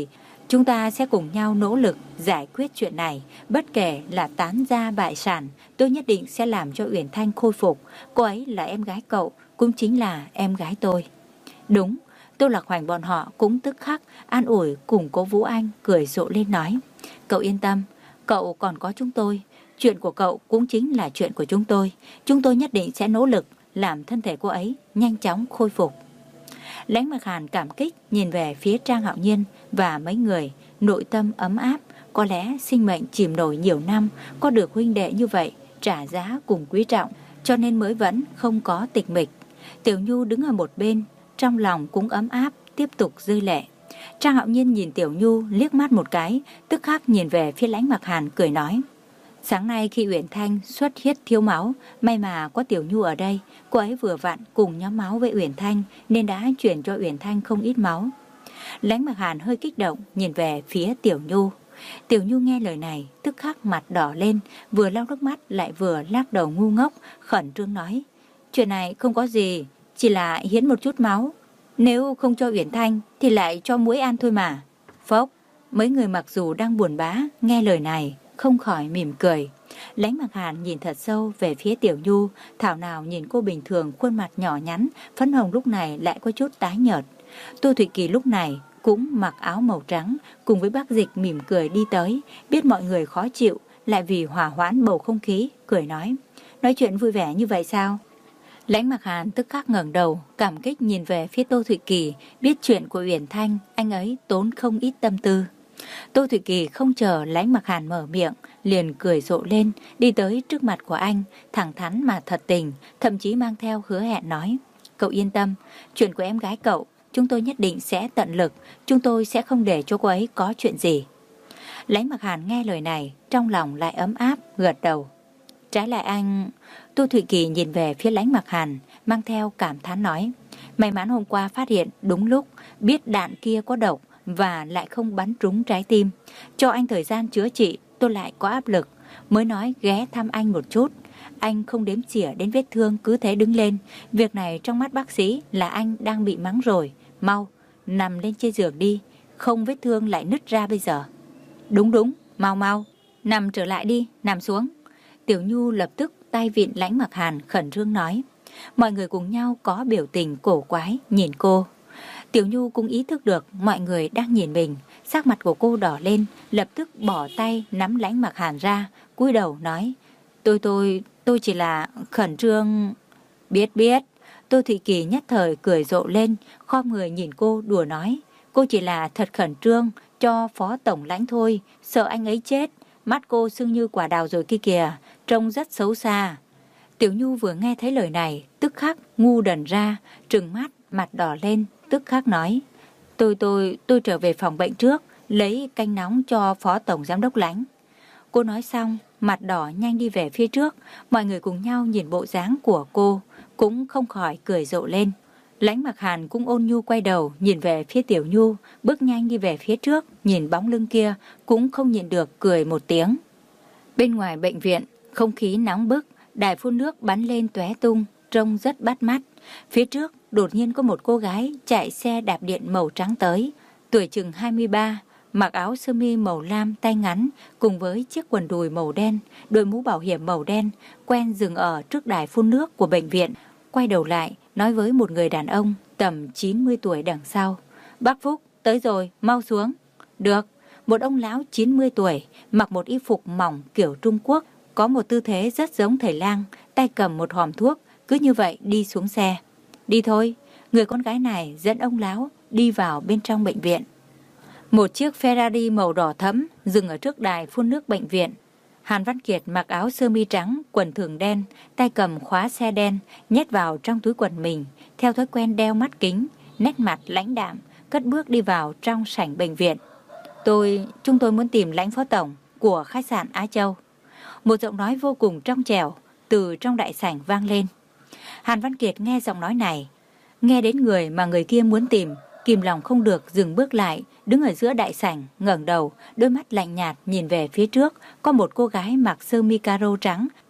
Chúng ta sẽ cùng nhau nỗ lực giải quyết chuyện này. Bất kể là tán gia bại sản, tôi nhất định sẽ làm cho Uyển Thanh khôi phục. Cô ấy là em gái cậu, cũng chính là em gái tôi. Đúng, Tô Lạc Hoành bọn họ cũng tức khắc an ủi cùng cố Vũ Anh cười rộ lên nói. Cậu yên tâm, cậu còn có chúng tôi. Chuyện của cậu cũng chính là chuyện của chúng tôi. Chúng tôi nhất định sẽ nỗ lực làm thân thể cô ấy nhanh chóng khôi phục. Lãnh Mặc Hàn cảm kích nhìn về phía Trang Hạo Nhiên và mấy người, nội tâm ấm áp. Có lẽ sinh mệnh chìm nổi nhiều năm, có được huynh đệ như vậy trả giá cùng quý trọng, cho nên mới vẫn không có tịch mịch. Tiểu Nhu đứng ở một bên, trong lòng cũng ấm áp, tiếp tục rơi lệ. Trang Hạo Nhiên nhìn Tiểu Nhu liếc mắt một cái, tức khắc nhìn về phía Lãnh Mặc Hàn cười nói. Sáng nay khi Uyển Thanh xuất huyết thiếu máu, may mà có Tiểu Nhu ở đây, cô ấy vừa vặn cùng nhóm máu với Uyển Thanh nên đã chuyển cho Uyển Thanh không ít máu. Lãnh Mặc Hàn hơi kích động nhìn về phía Tiểu Nhu. Tiểu Nhu nghe lời này tức khắc mặt đỏ lên, vừa lau nước mắt lại vừa lắc đầu ngu ngốc, khẩn trương nói. Chuyện này không có gì, chỉ là hiến một chút máu. Nếu không cho Uyển Thanh thì lại cho muỗi ăn thôi mà. Phốc, mấy người mặc dù đang buồn bã nghe lời này không khỏi mỉm cười. Lãnh Mặc Hàn nhìn thật sâu về phía Tiểu Nhu, thảo nào nhìn cô bình thường khuôn mặt nhỏ nhắn, phấn hồng lúc này lại có chút tái nhợt. Tô Thụy Kỳ lúc này cũng mặc áo màu trắng, cùng với Bác Dịch mỉm cười đi tới, biết mọi người khó chịu, lại vì hòa hoãn bầu không khí, cười nói. Nói chuyện vui vẻ như vậy sao? Lãnh Mặc Hàn tức khắc ngẩng đầu, cảm kích nhìn về phía Tô Thụy Kỳ, biết chuyện của Uyển Thanh, anh ấy tốn không ít tâm tư. Tô Thụy Kỳ không chờ Lãnh Mặc Hàn mở miệng, liền cười rộ lên, đi tới trước mặt của anh, thẳng thắn mà thật tình, thậm chí mang theo hứa hẹn nói. Cậu yên tâm, chuyện của em gái cậu, chúng tôi nhất định sẽ tận lực, chúng tôi sẽ không để cho cô ấy có chuyện gì. Lãnh Mặc Hàn nghe lời này, trong lòng lại ấm áp, gật đầu. Trái lại anh... Tô Thụy Kỳ nhìn về phía Lãnh Mặc Hàn, mang theo cảm thán nói. May mắn hôm qua phát hiện đúng lúc, biết đạn kia có độc và lại không bắn trúng trái tim. Cho anh thời gian chữa trị, tôi lại có áp lực, mới nói ghé thăm anh một chút. Anh không đếm xỉa đến vết thương cứ thế đứng lên. Việc này trong mắt bác sĩ là anh đang bị mắng rồi. Mau, nằm lên trên giường đi, không vết thương lại nứt ra bây giờ. Đúng đúng, mau mau, nằm trở lại đi, nằm xuống. Tiểu Nhu lập tức tay vịn Lãnh Mặc Hàn khẩn trương nói. Mọi người cùng nhau có biểu tình cổ quái nhìn cô. Tiểu Nhu cũng ý thức được mọi người đang nhìn mình, sắc mặt của cô đỏ lên, lập tức bỏ tay nắm Lãnh Mặc Hàn ra, cúi đầu nói. Tôi tôi, tôi chỉ là khẩn trương. Biết biết. Tô Thị Kỳ nhất thời cười rộ lên, khom người nhìn cô đùa nói. Cô chỉ là thật khẩn trương cho Phó Tổng Lãnh thôi, sợ anh ấy chết. Mắt cô sưng như quả đào rồi kia kìa, trông rất xấu xa. Tiểu Nhu vừa nghe thấy lời này, tức khắc ngu đần ra, trừng mắt, mặt đỏ lên, tức khắc nói. Tôi tôi, tôi trở về phòng bệnh trước, lấy canh nóng cho Phó Tổng Giám đốc Lãnh. Cô nói xong, mặt đỏ nhanh đi về phía trước, mọi người cùng nhau nhìn bộ dáng của cô, cũng không khỏi cười rộ lên. Lãnh Mặc Hàn cũng ôn nhu quay đầu, nhìn về phía Tiểu Nhu, bước nhanh đi về phía trước, nhìn bóng lưng kia, cũng không nhịn được cười một tiếng. Bên ngoài bệnh viện, không khí nóng bức, đài phun nước bắn lên tóe tung, trông rất bắt mắt. Phía trước, đột nhiên có một cô gái chạy xe đạp điện màu trắng tới, tuổi chừng hai mươi ba, mặc áo sơ mi màu lam tay ngắn, cùng với chiếc quần đùi màu đen, đội mũ bảo hiểm màu đen, quen dừng ở trước đài phun nước của bệnh viện, quay đầu lại, nói với một người đàn ông tầm chín mươi tuổi đằng sau. Bác Phúc, tới rồi, mau xuống. Được, một ông lão chín mươi tuổi, mặc một y phục mỏng kiểu Trung Quốc, có một tư thế rất giống thầy lang, tay cầm một hòm thuốc, cứ như vậy đi xuống xe. Đi thôi, người con gái này dẫn ông lão đi vào bên trong bệnh viện. Một chiếc Ferrari màu đỏ thẫm dừng ở trước đài phun nước bệnh viện. Hàn Văn Kiệt mặc áo sơ mi trắng, quần thường đen, tay cầm khóa xe đen, nhét vào trong túi quần mình, theo thói quen đeo mắt kính, nét mặt lãnh đạm, cất bước đi vào trong sảnh bệnh viện. Tôi, chúng tôi muốn tìm Lãnh Phó Tổng của khách sạn Á Châu. Một giọng nói vô cùng trong trẻo từ trong đại sảnh vang lên. Hàn Văn Kiệt nghe giọng nói này, nghe đến người mà người kia muốn tìm, kìm lòng không được dừng bước lại, đứng ở giữa đại sảnh, ngẩng đầu, đôi mắt lạnh nhạt nhìn về phía trước, có một cô gái mặc sơ mi caro trắng,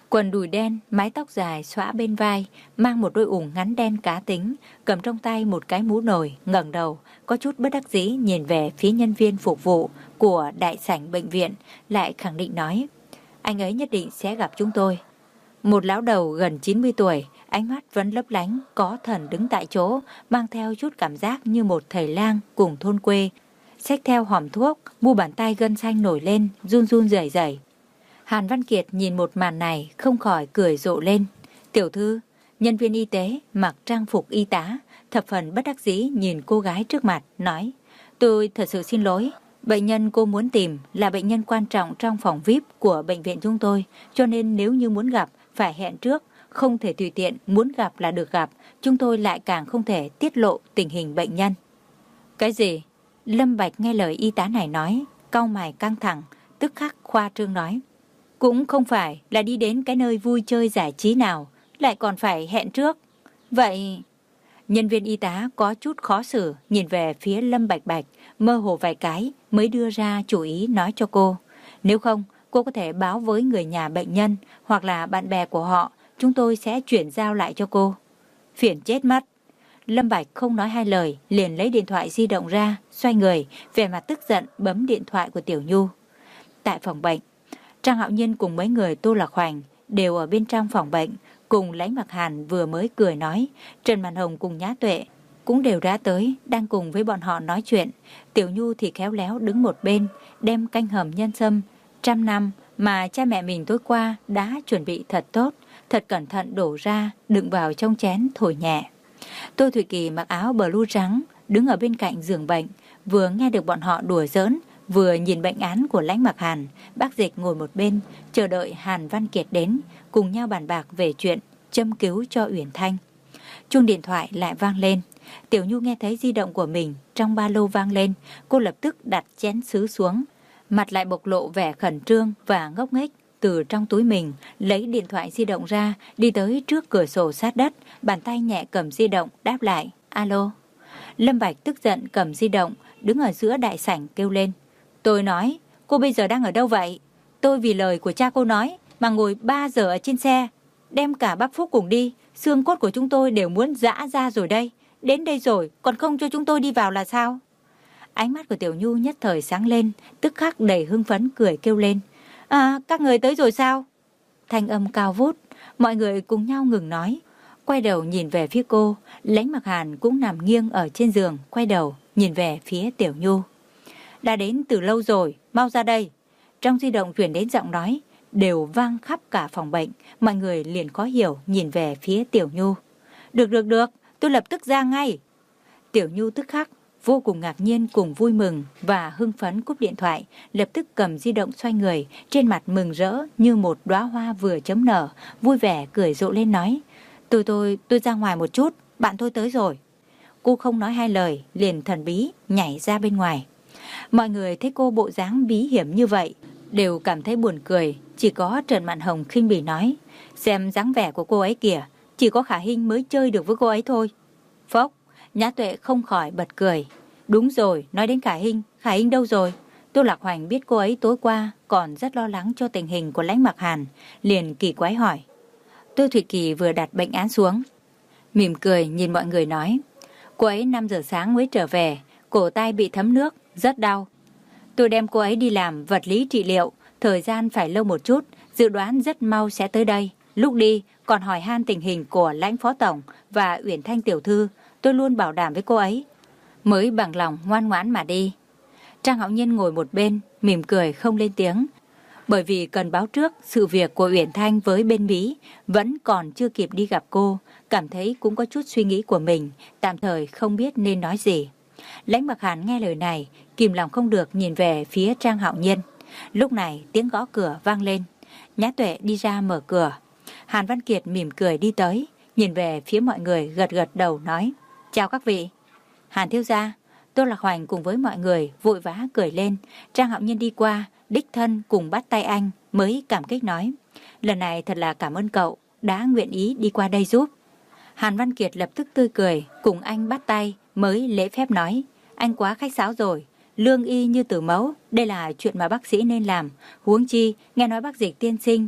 Quần đùi đen, mái tóc dài xõa bên vai, mang một đôi ủng ngắn đen cá tính, cầm trong tay một cái mũ nồi, ngẩng đầu, có chút bất đắc dĩ nhìn về phía nhân viên phục vụ của đại sảnh bệnh viện, lại khẳng định nói, anh ấy nhất định sẽ gặp chúng tôi. Một lão đầu gần chín mươi tuổi, ánh mắt vẫn lấp lánh, có thần đứng tại chỗ, mang theo chút cảm giác như một thầy lang cùng thôn quê, xách theo hòm thuốc, mu bàn tay gân xanh nổi lên, run run rẩy rẩy. Hàn Văn Kiệt nhìn một màn này không khỏi cười rộ lên. Tiểu thư, nhân viên y tế mặc trang phục y tá, thập phần bất đắc dĩ nhìn cô gái trước mặt, nói, tôi thật sự xin lỗi, bệnh nhân cô muốn tìm là bệnh nhân quan trọng trong phòng vi ai pi của bệnh viện chúng tôi, cho nên nếu như muốn gặp phải hẹn trước, không thể tùy tiện muốn gặp là được gặp, chúng tôi lại càng không thể tiết lộ tình hình bệnh nhân. Cái gì? Lâm Bạch nghe lời y tá này nói, cau mày căng thẳng, tức khắc khoa trương nói, cũng không phải là đi đến cái nơi vui chơi giải trí nào, lại còn phải hẹn trước. Vậy... Nhân viên y tá có chút khó xử, nhìn về phía Lâm Bạch Bạch, mơ hồ vài cái mới đưa ra chủ ý nói cho cô. Nếu không, cô có thể báo với người nhà bệnh nhân hoặc là bạn bè của họ, chúng tôi sẽ chuyển giao lại cho cô. Phiền chết mất. Lâm Bạch không nói hai lời, liền lấy điện thoại di động ra, xoay người, vẻ mặt tức giận bấm điện thoại của Tiểu Nhu. Tại phòng bệnh, Trang Hạo Nhiên cùng mấy người Tô Lạc Hoành đều ở bên trong phòng bệnh, cùng Lãnh Mặc Hàn vừa mới cười nói, Trần Mạn Hồng cùng Nhã Tuệ cũng đều đã tới, đang cùng với bọn họ nói chuyện. Tiểu Nhu thì khéo léo đứng một bên, đem canh hầm nhân sâm trăm năm mà cha mẹ mình tối qua đã chuẩn bị thật tốt, thật cẩn thận đổ ra, đựng vào trong chén thổi nhẹ. Tô Thủy Kỳ mặc áo blue trắng, đứng ở bên cạnh giường bệnh, vừa nghe được bọn họ đùa giỡn, vừa nhìn bệnh án của Lãnh Mặc Hàn. Bác Dịch ngồi một bên, chờ đợi Hàn Văn Kiệt đến, cùng nhau bàn bạc về chuyện châm cứu cho Uyển Thanh. Chuông điện thoại lại vang lên. Tiểu Nhu nghe thấy di động của mình trong ba lô vang lên, cô lập tức đặt chén sứ xuống, mặt lại bộc lộ vẻ khẩn trương và ngốc nghếch. Từ trong túi mình lấy điện thoại di động ra, đi tới trước cửa sổ sát đất, bàn tay nhẹ cầm di động đáp lại, alo. Lâm Bạch tức giận cầm di động, đứng ở giữa đại sảnh kêu lên, tôi nói, cô bây giờ đang ở đâu vậy? Tôi vì lời của cha cô nói mà ngồi ba giờ ở trên xe, đem cả bác Phúc cùng đi, xương cốt của chúng tôi đều muốn giã ra rồi đây. Đến đây rồi, còn không cho chúng tôi đi vào là sao? Ánh mắt của Tiểu Nhu nhất thời sáng lên, tức khắc đầy hưng phấn cười kêu lên, à, các người tới rồi sao? Thanh âm cao vút, mọi người cùng nhau ngừng nói, quay đầu nhìn về phía cô. Lãnh Mặc Hàn cũng nằm nghiêng ở trên giường, quay đầu nhìn về phía Tiểu Nhu. Đã đến từ lâu rồi, mau ra đây. Trong di động truyền đến giọng nói, đều vang khắp cả phòng bệnh. Mọi người liền khó hiểu nhìn về phía Tiểu Nhu. Được được được, tôi lập tức ra ngay. Tiểu Nhu tức khắc vô cùng ngạc nhiên cùng vui mừng và hưng phấn cúp điện thoại, lập tức cầm di động xoay người, trên mặt mừng rỡ như một đóa hoa vừa chấm nở, vui vẻ cười rộ lên nói, tôi tôi tôi ra ngoài một chút, bạn tôi tới rồi. Cô không nói hai lời, liền thần bí nhảy ra bên ngoài. Mọi người thấy cô bộ dáng bí hiểm như vậy đều cảm thấy buồn cười, chỉ có Trần Mạn Hồng khinh bỉ nói, xem dáng vẻ của cô ấy kìa, chỉ có Khả Hinh mới chơi được với cô ấy thôi. Phốc, Nhã Tuệ không khỏi bật cười. Đúng rồi, nói đến Khả Hinh, Khả Hinh đâu rồi? Tô Lạc Hoành biết cô ấy tối qua còn rất lo lắng cho tình hình của Lãnh Mặc Hàn, liền kỳ quái hỏi. Tô Thủy Kỳ vừa đặt bệnh án xuống, mỉm cười nhìn mọi người nói, cô ấy năm giờ sáng mới trở về, cổ tay bị thấm nước, rất đau. Tôi đem cô ấy đi làm vật lý trị liệu, thời gian phải lâu một chút, dự đoán rất mau sẽ tới đây. Lúc đi còn hỏi han tình hình của Lãnh Phó Tổng và Uyển Thanh Tiểu Thư, tôi luôn bảo đảm với cô ấy, mới bằng lòng ngoan ngoãn mà đi. Trang Hạo Nhiên ngồi một bên, mỉm cười không lên tiếng, bởi vì cần báo trước sự việc của Uyển Thanh với bên Mỹ, vẫn còn chưa kịp đi gặp cô, cảm thấy cũng có chút suy nghĩ của mình, tạm thời không biết nên nói gì. Lãnh Mặc Hàn nghe lời này, kìm lòng không được nhìn về phía Trang Hạo Nhiên. Lúc này tiếng gõ cửa vang lên, Nhã Tuệ đi ra mở cửa. Hàn Văn Kiệt mỉm cười đi tới, nhìn về phía mọi người gật gật đầu nói, chào các vị. Hàn thiếu gia. Tô Lạc Hoành cùng với mọi người vội vã cười lên. Trang Hạo Nhiên đi qua, đích thân cùng bắt tay anh, mới cảm kích nói, lần này thật là cảm ơn cậu đã nguyện ý đi qua đây giúp. Hàn Văn Kiệt lập tức tươi cười, cùng anh bắt tay, mới lễ phép nói, anh quá khách sáo rồi, lương y như tử mẫu, đây là chuyện mà bác sĩ nên làm. Huống chi nghe nói bác Dịch tiên sinh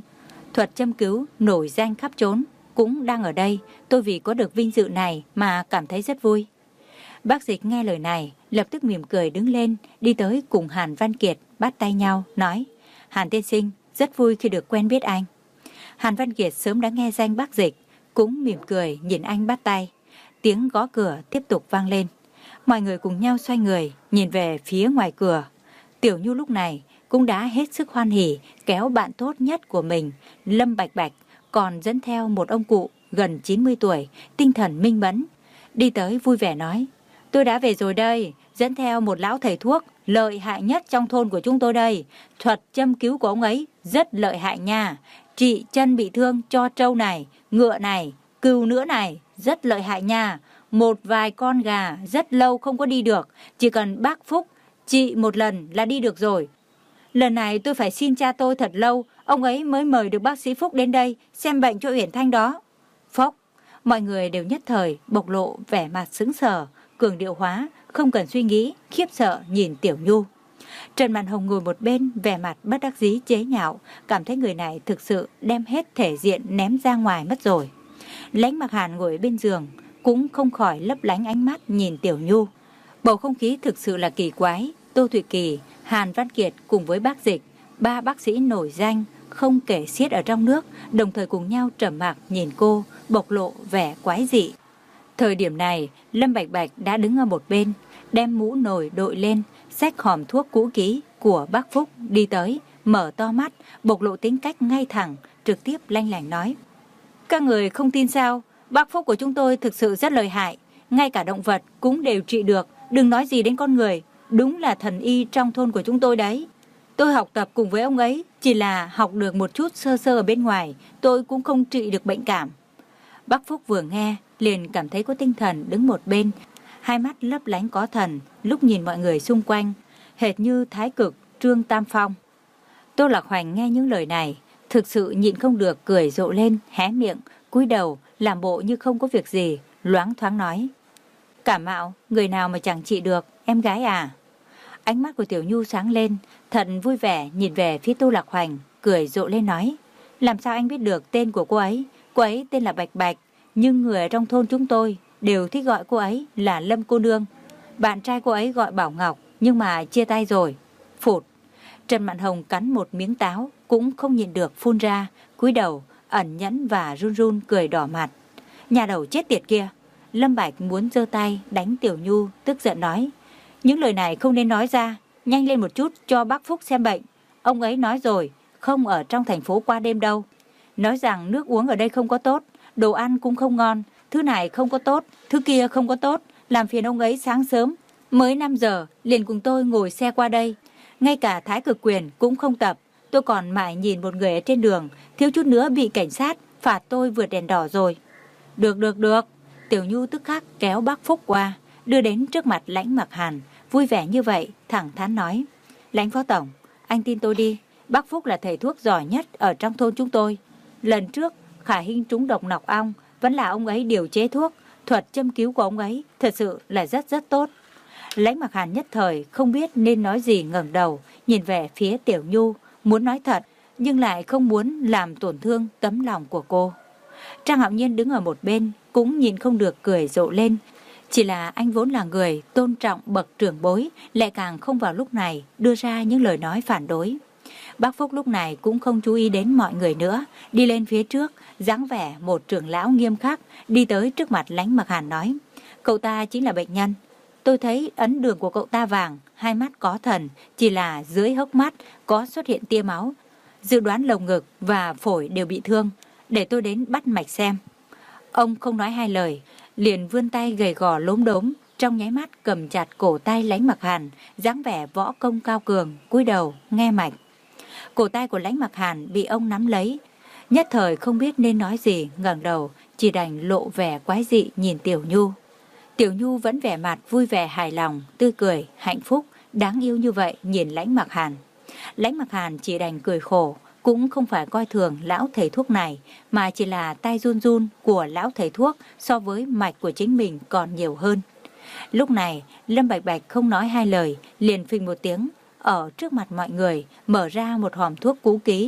thuật châm cứu nổi danh khắp trốn cũng đang ở đây. Tôi vì có được vinh dự này mà cảm thấy rất vui. Bác Dịch nghe lời này, lập tức mỉm cười đứng lên, đi tới cùng Hàn Văn Kiệt bắt tay nhau, nói: Hàn tiên sinh, rất vui khi được quen biết anh. Hàn Văn Kiệt sớm đã nghe danh bác Dịch, cũng mỉm cười nhìn anh bắt tay. Tiếng gõ cửa tiếp tục vang lên. Mọi người cùng nhau xoay người, nhìn về phía ngoài cửa. Tiểu Nhu lúc này cũng đã hết sức hoan hỉ, kéo bạn tốt nhất của mình, Lâm Bạch Bạch, còn dẫn theo một ông cụ gần chín mươi tuổi, tinh thần minh mẫn. Đi tới vui vẻ nói: Tôi đã về rồi đây, dẫn theo một lão thầy thuốc lợi hại nhất trong thôn của chúng tôi đây. Thuật châm cứu của ông ấy rất lợi hại nha. Trị chân bị thương cho trâu này, ngựa này, cừu nữa này, rất lợi hại nha. Một vài con gà rất lâu không có đi được, chỉ cần bác Phúc trị một lần là đi được rồi. Lần này tôi phải xin cha tôi thật lâu, ông ấy mới mời được bác sĩ Phúc đến đây xem bệnh cho Uyển Thanh đó. Phúc, mọi người đều nhất thời bộc lộ vẻ mặt sững sờ, cường điệu hóa, không cần suy nghĩ, khiếp sợ nhìn Tiểu Nhu. Trần Mạn Hồng ngồi một bên, vẻ mặt bất đắc dĩ chế nhạo, cảm thấy người này thực sự đem hết thể diện ném ra ngoài mất rồi. Lãnh Mặc Hàn ngồi bên giường, cũng không khỏi lấp lánh ánh mắt nhìn Tiểu Nhu. Bầu không khí thực sự là kỳ quái. Tô Thụy Kỳ, Hàn Văn Kiệt cùng với bác Dịch, ba bác sĩ nổi danh không kể xiết ở trong nước, đồng thời cùng nhau trầm mặc nhìn cô, bộc lộ vẻ quái dị. Thời điểm này, Lâm Bạch Bạch đã đứng ở một bên, đem mũ nồi đội lên, xách hòm thuốc cũ kỹ của bác Phúc đi tới, mở to mắt, bộc lộ tính cách ngay thẳng, trực tiếp lanh lảnh nói: Các người không tin sao? Bác Phúc của chúng tôi thực sự rất lợi hại, ngay cả động vật cũng đều trị được, đừng nói gì đến con người, đúng là thần y trong thôn của chúng tôi đấy. Tôi học tập cùng với ông ấy, chỉ là học được một chút sơ sơ ở bên ngoài, tôi cũng không trị được bệnh cảm. Bác Phúc vừa nghe, liền cảm thấy có tinh thần đứng một bên, hai mắt lấp lánh có thần, lúc nhìn mọi người xung quanh, hệt như Thái Cực, Trương Tam Phong. Tô Lạc Hoành nghe những lời này, thực sự nhịn không được cười rộ lên, hé miệng, cúi đầu, làm bộ như không có việc gì, loáng thoáng nói: Cảm mạo, người nào mà chẳng trị được, em gái à? Ánh mắt của Tiểu Nhu sáng lên, thật vui vẻ nhìn về phía Tô Lạc Hoành, cười rộ lên nói: Làm sao anh biết được tên của cô ấy? Cô ấy tên là Bạch Bạch, nhưng người ở trong thôn chúng tôi đều thích gọi cô ấy là Lâm cô nương. Bạn trai cô ấy gọi Bảo Ngọc, nhưng mà chia tay rồi. Phụt. Trần Mạn Hồng cắn một miếng táo, cũng không nhịn được phun ra, cúi đầu, ẩn nhẫn và run run cười đỏ mặt. Nhà đầu chết tiệt kia. Lâm Bạch muốn giơ tay đánh Tiểu Nhu, tức giận nói: Những lời này không nên nói ra, nhanh lên một chút cho bác Phúc xem bệnh. Ông ấy nói rồi, không ở trong thành phố qua đêm đâu. Nói rằng nước uống ở đây không có tốt, đồ ăn cũng không ngon, thứ này không có tốt, thứ kia không có tốt, làm phiền ông ấy sáng sớm, mới năm giờ liền cùng tôi ngồi xe qua đây. Ngay cả Thái Cực Quyền cũng không tập, tôi còn mãi nhìn một người ở trên đường, thiếu chút nữa bị cảnh sát phạt tôi vượt đèn đỏ rồi. Được được được. Tiểu Nhu tức khắc kéo bác Phúc qua, đưa đến trước mặt Lãnh Mặc Hàn, vui vẻ như vậy, thẳng thắn nói: Lãnh phó tổng, anh tin tôi đi, bác Phúc là thầy thuốc giỏi nhất ở trong thôn chúng tôi. Lần trước Khả Hinh trúng độc nọc ong, vẫn là ông ấy điều chế thuốc, thuật châm cứu của ông ấy thật sự là rất rất tốt. Lãnh Mặc Hàn nhất thời không biết nên nói gì, ngẩng đầu nhìn về phía Tiểu Nhu, muốn nói thật nhưng lại không muốn làm tổn thương tấm lòng của cô. Trang Hạo Nhiên đứng ở một bên cũng nhìn không được cười rộ lên. Chỉ là anh vốn là người tôn trọng bậc trưởng bối, lại càng không vào lúc này đưa ra những lời nói phản đối. Bác Phúc lúc này cũng không chú ý đến mọi người nữa, đi lên phía trước, dáng vẻ một trưởng lão nghiêm khắc, đi tới trước mặt Lãnh Mặc Hàn nói: Cậu ta chính là bệnh nhân. Tôi thấy ấn đường của cậu ta vàng, hai mắt có thần, chỉ là dưới hốc mắt có xuất hiện tia máu. Dự đoán lồng ngực và phổi đều bị thương, để tôi đến bắt mạch xem. Ông không nói hai lời, liền vươn tay gầy gò lốm đốm, trong nháy mắt cầm chặt cổ tay Lãnh Mặc Hàn, dáng vẻ võ công cao cường, cúi đầu nghe mạch. Cổ tay của Lãnh Mặc Hàn bị ông nắm lấy, nhất thời không biết nên nói gì, ngẩng đầu chỉ đành lộ vẻ quái dị nhìn Tiểu Nhu. Tiểu Nhu vẫn vẻ mặt vui vẻ hài lòng, tươi cười, hạnh phúc, đáng yêu như vậy nhìn Lãnh Mặc Hàn. Lãnh Mặc Hàn chỉ đành cười khổ, cũng không phải coi thường lão thầy thuốc này, mà chỉ là tay run run của lão thầy thuốc so với mạch của chính mình còn nhiều hơn. Lúc này, Lâm Bạch Bạch không nói hai lời, liền phình một tiếng, ở trước mặt mọi người, mở ra một hòm thuốc cũ kỹ,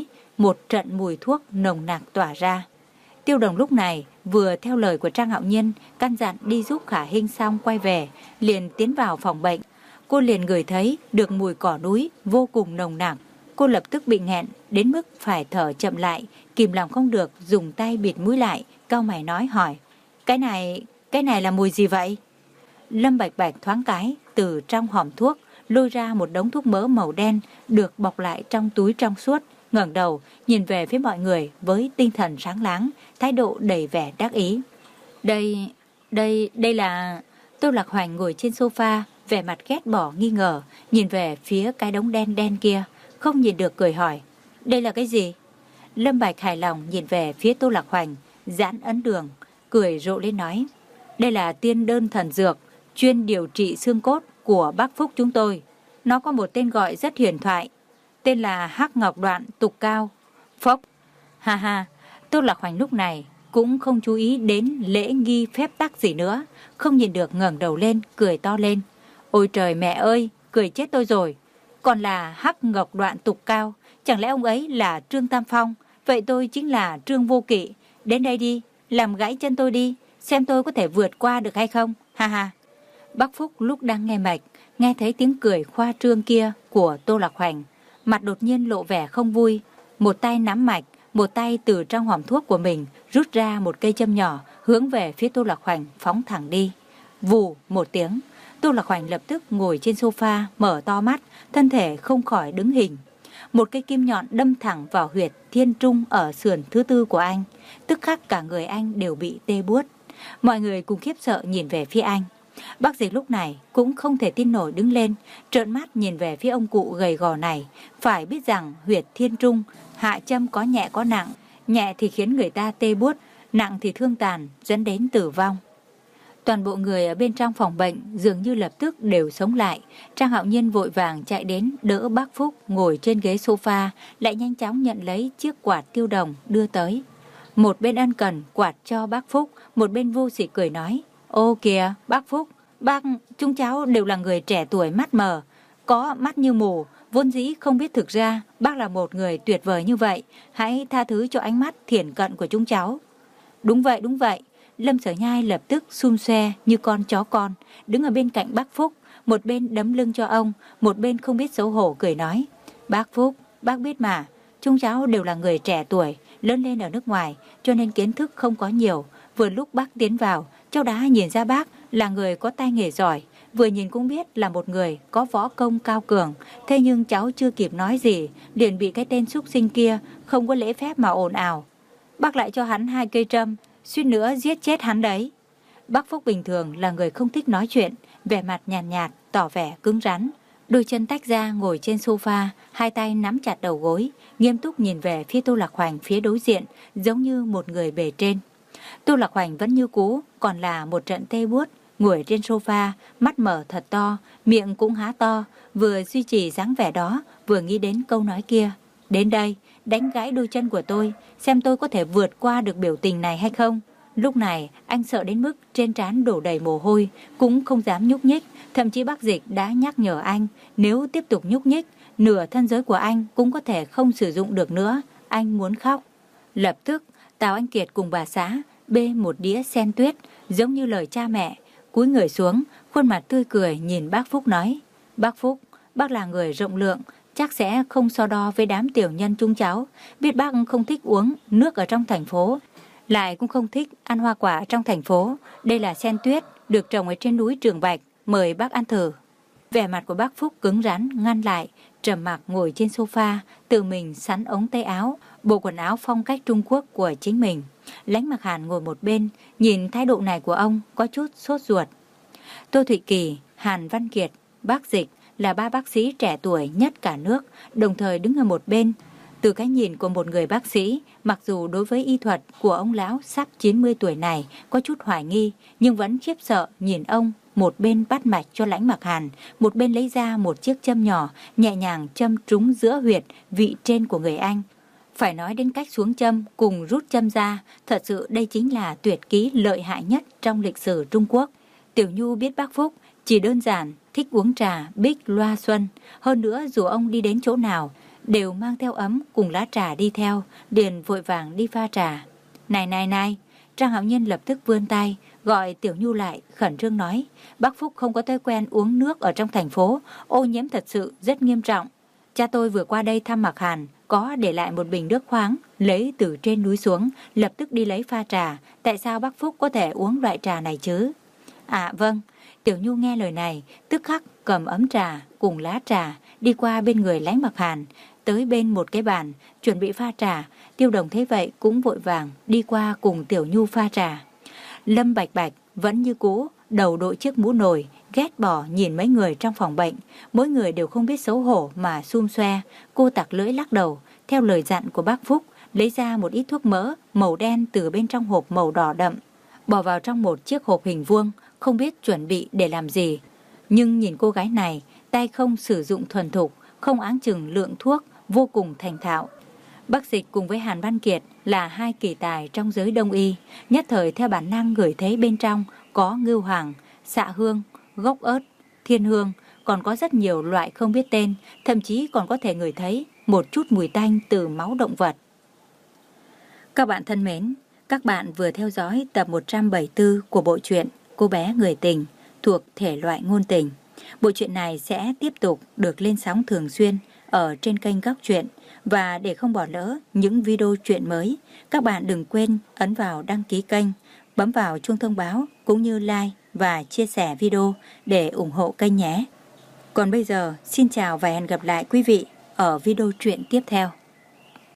một trận mùi thuốc nồng nặc tỏa ra. Tiêu Đồng lúc này vừa theo lời của Trang Hạo Nhiên căn dặn đi giúp Khả Hinh xong quay về, liền tiến vào phòng bệnh. Cô liền ngửi thấy được mùi cỏ núi vô cùng nồng nặc. Cô lập tức bị nghẹn đến mức phải thở chậm lại, kìm lòng không được dùng tay bịt mũi lại, cau mày nói hỏi: Cái này, cái này là mùi gì vậy? Lâm Bạch Bạch thoáng cái từ trong hòm thuốc lôi ra một đống thuốc mỡ màu đen được bọc lại trong túi trong suốt, ngẩng đầu nhìn về phía mọi người với tinh thần sáng láng, thái độ đầy vẻ đắc ý. Đây, đây, đây là... Tô Lạc Hoành ngồi trên sofa, vẻ mặt ghét bỏ nghi ngờ, nhìn về phía cái đống đen đen kia, không nhìn được cười hỏi: Đây là cái gì? Lâm Bạch hài lòng nhìn về phía Tô Lạc Hoành, giãn ấn đường, cười rộ lên nói: Đây là tiên đơn thần dược, chuyên điều trị xương cốt của Bắc Phúc chúng tôi. Nó có một tên gọi rất huyền thoại, tên là Hắc Ngọc Đoạn Tục Cao. Phốc. Ha ha, Tô Lạc Hoành lúc này cũng không chú ý đến lễ nghi phép tắc gì nữa, không nhìn được ngẩng đầu lên, cười to lên. Ôi trời mẹ ơi, cười chết tôi rồi. Còn là Hắc Ngọc Đoạn Tục Cao, chẳng lẽ ông ấy là Trương Tam Phong? Vậy tôi chính là Trương Vô Kỵ. Đến đây đi, làm gãy chân tôi đi, xem tôi có thể vượt qua được hay không. Ha ha. Bác Phúc lúc đang nghe mạch, nghe thấy tiếng cười khoa trương kia của Tô Lạc Hoành, mặt đột nhiên lộ vẻ không vui, một tay nắm mạch, một tay từ trong hòm thuốc của mình rút ra một cây châm nhỏ, hướng về phía Tô Lạc Hoành phóng thẳng đi. Vù một tiếng, Tô Lạc Hoành lập tức ngồi trên sofa, mở to mắt, thân thể không khỏi đứng hình. Một cây kim nhọn đâm thẳng vào huyệt thiên trung ở sườn thứ tư của anh, tức khắc cả người anh đều bị tê buốt. Mọi người cùng khiếp sợ nhìn về phía anh. Bác Dịch lúc này cũng không thể tin nổi đứng lên, trợn mắt nhìn về phía ông cụ gầy gò này. Phải biết rằng huyệt thiên trung hạ châm có nhẹ có nặng, nhẹ thì khiến người ta tê buốt, nặng thì thương tàn, dẫn đến tử vong. Toàn bộ người ở bên trong phòng bệnh dường như lập tức đều sống lại. Trang Hạo Nhiên vội vàng chạy đến đỡ bác Phúc ngồi trên ghế sofa, lại nhanh chóng nhận lấy chiếc quạt Tiêu Đồng đưa tới. Một bên ân cần quạt cho bác Phúc, một bên vô sỉ cười nói: Ô kìa bác Phúc, bác, chúng cháu đều là người trẻ tuổi mắt mờ, có mắt như mù, vốn dĩ không biết thực ra bác là một người tuyệt vời như vậy, hãy tha thứ cho ánh mắt thiển cận của chúng cháu. Đúng vậy, đúng vậy. Lâm Sở Nhai lập tức xum xoe như con chó con, đứng ở bên cạnh bác Phúc, một bên đấm lưng cho ông, một bên không biết xấu hổ cười nói: Bác Phúc, bác biết mà, chúng cháu đều là người trẻ tuổi, lớn lên ở nước ngoài, cho nên kiến thức không có nhiều. Vừa lúc bác tiến vào, cháu đã nhìn ra bác là người có tay nghề giỏi, vừa nhìn cũng biết là một người có võ công cao cường. Thế nhưng cháu chưa kịp nói gì, liền bị cái tên súc sinh kia không có lễ phép mà ồn ào. Bác lại cho hắn hai cây trâm, suýt nữa giết chết hắn đấy. Bác Phúc bình thường là người không thích nói chuyện, vẻ mặt nhàn nhạt, nhạt, tỏ vẻ cứng rắn. Đôi chân tách ra ngồi trên sofa, hai tay nắm chặt đầu gối, nghiêm túc nhìn về phía Tô Lạc Hoành phía đối diện, giống như một người bề trên. Tô Lạc Hoành vẫn như cũ, còn là một trận tê buốt, ngồi trên sofa, mắt mở thật to, miệng cũng há to, vừa duy trì dáng vẻ đó, vừa nghĩ đến câu nói kia. Đến đây, đánh gãy đôi chân của tôi, xem tôi có thể vượt qua được biểu tình này hay không. Lúc này, anh sợ đến mức trên trán đổ đầy mồ hôi, cũng không dám nhúc nhích. Thậm chí bác Dịch đã nhắc nhở anh, nếu tiếp tục nhúc nhích, nửa thân giới của anh cũng có thể không sử dụng được nữa. Anh muốn khóc. Lập tức, Tào Anh Kiệt cùng bà xã bê một đĩa sen tuyết, giống như lời cha mẹ, cúi người xuống, khuôn mặt tươi cười nhìn bác Phúc nói: Bác Phúc, bác là người rộng lượng, chắc sẽ không so đo với đám tiểu nhân chúng cháu. Biết bác không thích uống nước ở trong thành phố, lại cũng không thích ăn hoa quả trong thành phố. Đây là sen tuyết, được trồng ở trên núi Trường Bạch, mời bác ăn thử. Vẻ mặt của bác Phúc cứng rắn, ngăn lại, trầm mặc ngồi trên sofa, tự mình sắn ống tay áo, bộ quần áo phong cách Trung Quốc của chính mình. Lãnh Mặc Hàn ngồi một bên, nhìn thái độ này của ông có chút sốt ruột. Tô Thụy Kỳ, Hàn Văn Kiệt, bác Dịch là ba bác sĩ trẻ tuổi nhất cả nước, đồng thời đứng ở một bên. Từ cái nhìn của một người bác sĩ, mặc dù đối với y thuật của ông lão sắp chín mươi tuổi này có chút hoài nghi, nhưng vẫn khiếp sợ nhìn ông một bên bắt mạch cho Lãnh Mặc Hàn, một bên lấy ra một chiếc châm nhỏ, nhẹ nhàng châm trúng giữa huyệt vị trên của người anh. Phải nói đến cách xuống châm cùng rút châm ra, thật sự đây chính là tuyệt kỹ lợi hại nhất trong lịch sử Trung Quốc. Tiểu Nhu biết bác Phúc chỉ đơn giản thích uống trà bích loa xuân, hơn nữa dù ông đi đến chỗ nào đều mang theo ấm cùng lá trà đi theo, liền vội vàng đi pha trà. Này này này, Trang Hạo Nhiên lập tức vươn tay, gọi Tiểu Nhu lại, khẩn trương nói, bác Phúc không có thói quen uống nước ở trong thành phố, ô nhiễm thật sự rất nghiêm trọng. Cha tôi vừa qua đây thăm Mạc Hàn, có để lại một bình nước khoáng, lấy từ trên núi xuống, lập tức đi lấy pha trà, tại sao bác Phúc có thể uống loại trà này chứ? À vâng, Tiểu Nhu nghe lời này, tức khắc cầm ấm trà cùng lá trà, đi qua bên người Lãnh Mạc Hàn, tới bên một cái bàn, chuẩn bị pha trà. Tiêu Đồng thấy vậy cũng vội vàng đi qua cùng Tiểu Nhu pha trà. Lâm Bạch Bạch vẫn như cũ, đầu đội chiếc mũ nồi, ghét bỏ nhìn mấy người trong phòng bệnh, mỗi người đều không biết xấu hổ mà xum xoe. Cô tặc lưỡi lắc đầu, theo lời dặn của bác Phúc, lấy ra một ít thuốc mỡ màu đen từ bên trong hộp màu đỏ đậm, bỏ vào trong một chiếc hộp hình vuông, không biết chuẩn bị để làm gì. Nhưng nhìn cô gái này, tay không sử dụng thuần thục, không áng chừng lượng thuốc, vô cùng thành thạo. Bác Dịch cùng với Hàn Văn Kiệt là hai kỳ tài trong giới đông y, nhất thời theo bản năng ngửi thấy bên trong có ngưu hoàng, xạ hương, gốc ớt, thiên hương, còn có rất nhiều loại không biết tên, thậm chí còn có thể ngửi thấy một chút mùi tanh từ máu động vật. Các bạn thân mến, các bạn vừa theo dõi tập một trăm bảy mươi tư của bộ truyện Cô bé người tình thuộc thể loại ngôn tình. Bộ truyện này sẽ tiếp tục được lên sóng thường xuyên ở trên kênh Góc Truyện, và để không bỏ lỡ những video truyện mới, các bạn đừng quên ấn vào đăng ký kênh, bấm vào chuông thông báo cũng như like và chia sẻ video để ủng hộ kênh nhé. Còn bây giờ, xin chào và hẹn gặp lại quý vị ở video truyện tiếp theo.